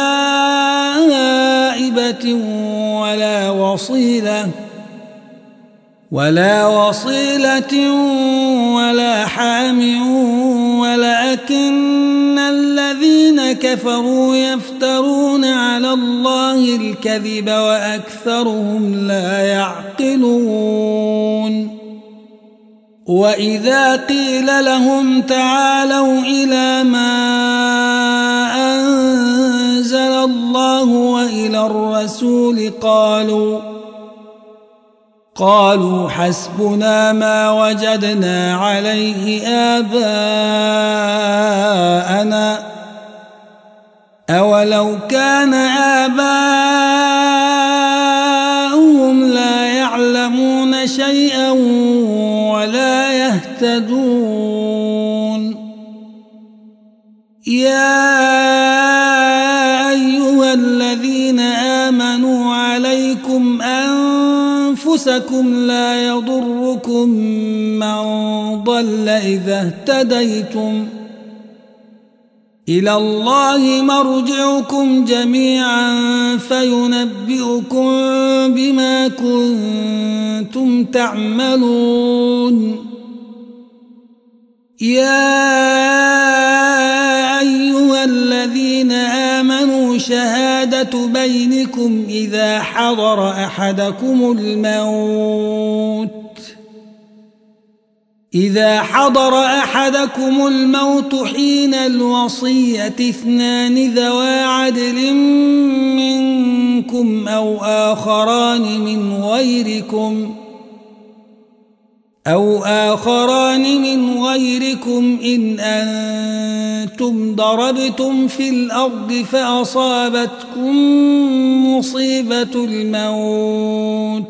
سائبة ولا وصيلة ولا وصيلة ولا حام ولكن الذين كفروا يفترون على الله الكذب وأكثرهم لا يعقلون. وإذا قيل لهم تعالوا إلى ما أنزل الله وإلى الرسول قالوا قالوا حسبنا ما وجدنا عليه آباءنا أولو كان آباؤهم لا يعلمون شيئا ولا يهتدون. يا أيها الذين آمنوا عليكم أنفسكم لا يضركم من ضل إذا اهتديتم إلى الله مرجعكم جميعا فينبئكم بما كنتم تعملون. يا أيها الذين آمنوا شهادة بينكم إذا حضر أحدكم الموت إذا حضر أحدكم الموت حين الوصية اثنان ذوى عدل منكم أو آخران من غيركم أو آخران من غيركم إن أنتم ضربتم في الأرض فأصابتكم مصيبة الموت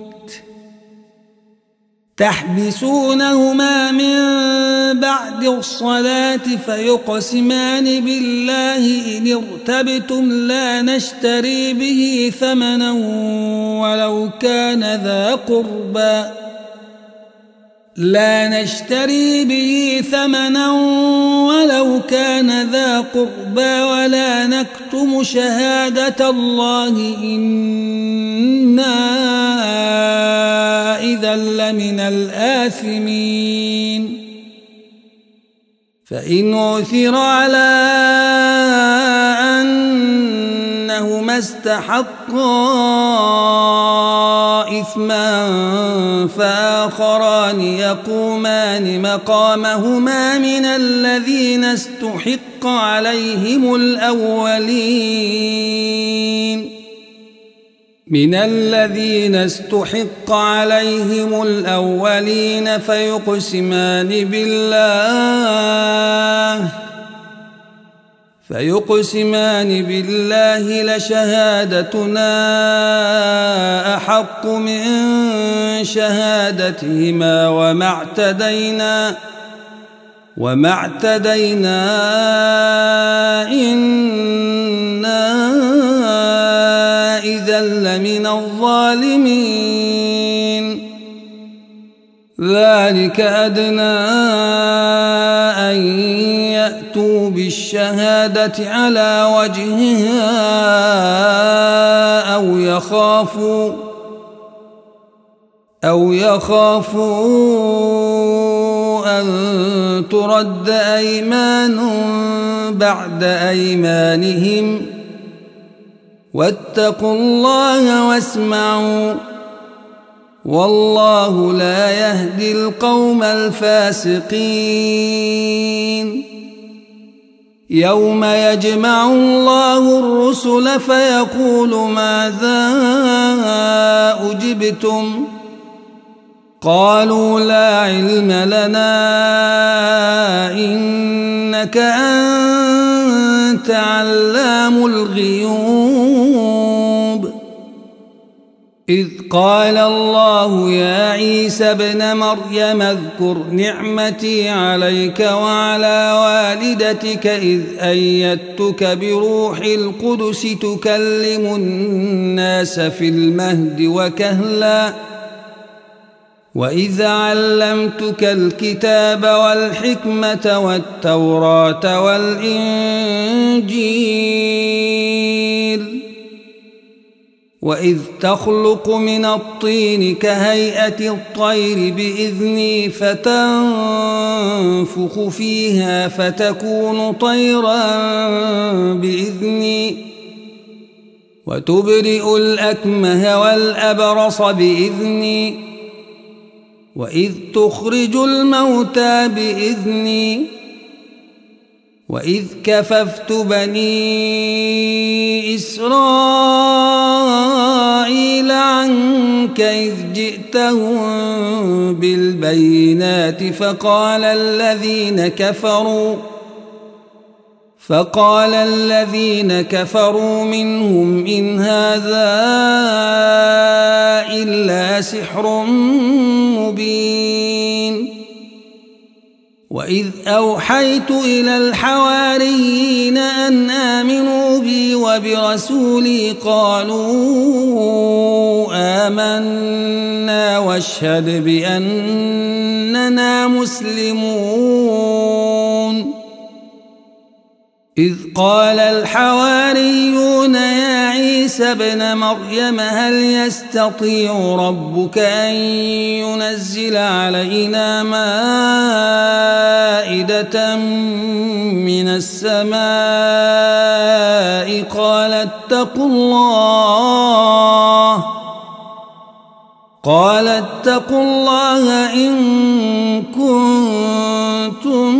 تحبسونهما من بعد الصلاة فيقسمان بالله إن ارتبتم لا نشتري به ثمنا ولو كان ذا قربى لا نشتري به ثمنا ولو كان ذا قربى ولا نكتم شهادة الله إنا إذا لمن الآثمين فإن عثر على أنهما استحقا إثما فآخران يقومان مقامهما من الذين استحق عليهم الأولين من الذين استحق عليهم الأولين فيقسمان بالله فيقسمان بالله لشهادتنا أحق من شهادتهما وما اعتدينا وما اعتدينا إنا إذا لمن الظالمين ذلك أدنى أن يأتوا بالشهادة على وجهها أو يخافوا أو يخافوا أن ترد أيمان بعد أيمانهم واتقوا الله واسمعوا والله لا يهدي القوم الفاسقين يوم يجمع الله الرسل فيقول ماذا أجبتم قالوا لا علم لنا إنك أنت علام الغيوب إذ قال الله يا عيسى ابن مريم اذكر نعمتي عليك وعلى والدتك إذ أيدتك بروح القدس تكلم الناس في المهد وكهلا وإذ علمتك الكتاب والحكمة والتوراة والإنجيل وإذ تخلق من الطين كهيئة الطير بإذني فتنفخ فيها فتكون طيرا بإذني وتبرئ الأكمه والأبرص بإذني وإذ تخرج الموتى بإذني وإذ كففت بني إسرائيل عنك إذ جئتهم بالبينات فقال الذين كفروا فقال الذين كفروا منهم إن هذا إلا سحر مبين وإذ أوحيت إلى الحواريين أن آمنوا بي وبرسولي قالوا آمنا واشهد بأننا مسلمون إذ قال الحواريون يا عيسى ابن مريم هل يستطيع ربك أن ينزل علينا مائدة من السماء قال اتقوا الله قال اتقوا الله إن كنتم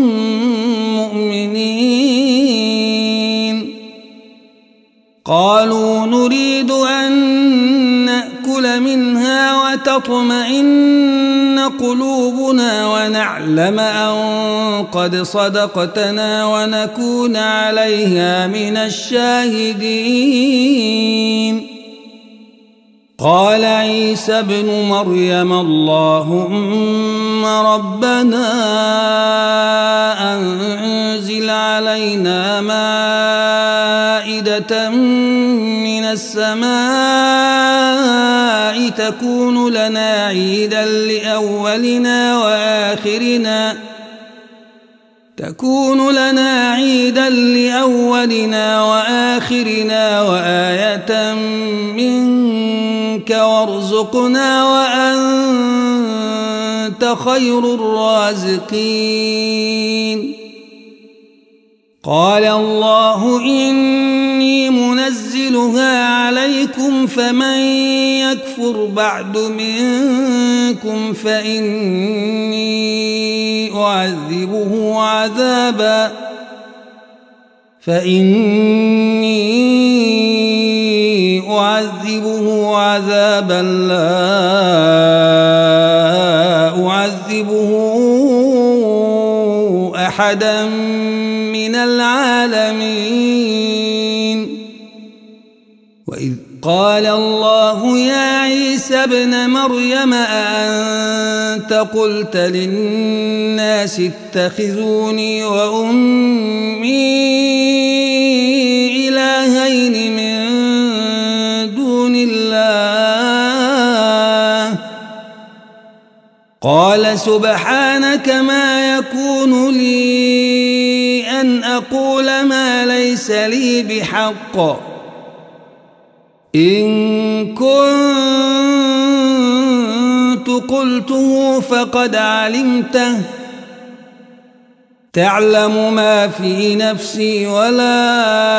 مؤمنين قالوا نريد أن نأكل منها وتطمئن قلوبنا ونعلم أن قد صدقتنا ونكون عليها من الشاهدين قال عيسى ابن مريم اللهم ربنا أنزل علينا مائدة من السماء تكون لنا عيدا لأولنا وآخرنا تكون لنا عيدا لأولنا وآخرنا وآية منك وارزقنا وأنت خير الرازقين قال الله إني منزلها عليكم فمن يكفر بعد منكم فإني أعذبه عذابا فإني أعذبه عذابا لا أعذبه أحدا من العالمين وإذ قال الله يا عيسى ابن مريم أأنت قلت للناس اتخذوني وأمي إلهين من دون الله قال سبحانك ما يكون لي أن أقول ما ليس لي بحق إن كنت قلته فقد علمته تعلم ما في نفسي ولا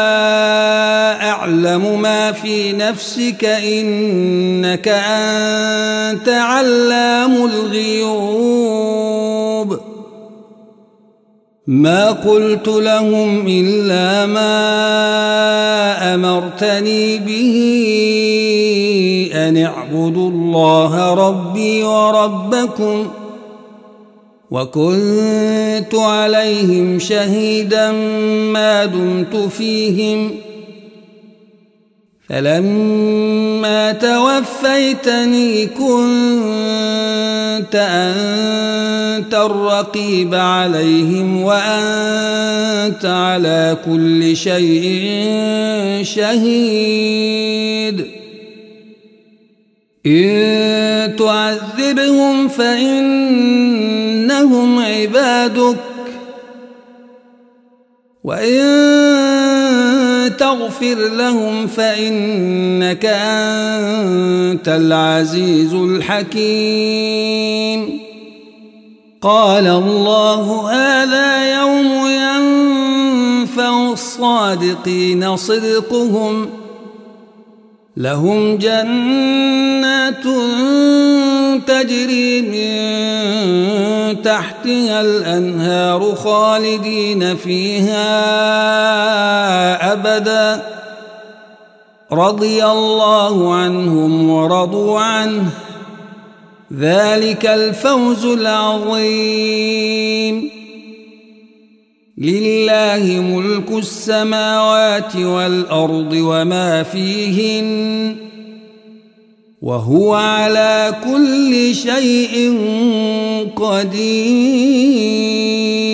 أعلم ما في نفسك إنك أنت علام الغيوب ما قلت لهم إلا ما أمرتني به أن اعبدوا الله ربي وربكم وكنت عليهم شهيدا ما دمت فيهم فلما توفيتني كنت أنت الرقيب عليهم وأنت على كل شيء شهيد إن تعذبهم فإنهم عبادك وإن تغفر لهم فإنك أنت العزيز الحكيم قال الله هذا يوم ينفع الصادقين صدقهم لهم جنات تجري من تحتها الأنهار خالدين فيها أبدا رضي الله عنهم ورضوا عنه ذلك الفوز العظيم لله ملك السماوات والأرض وما فيهن وهو على كل شيء قدير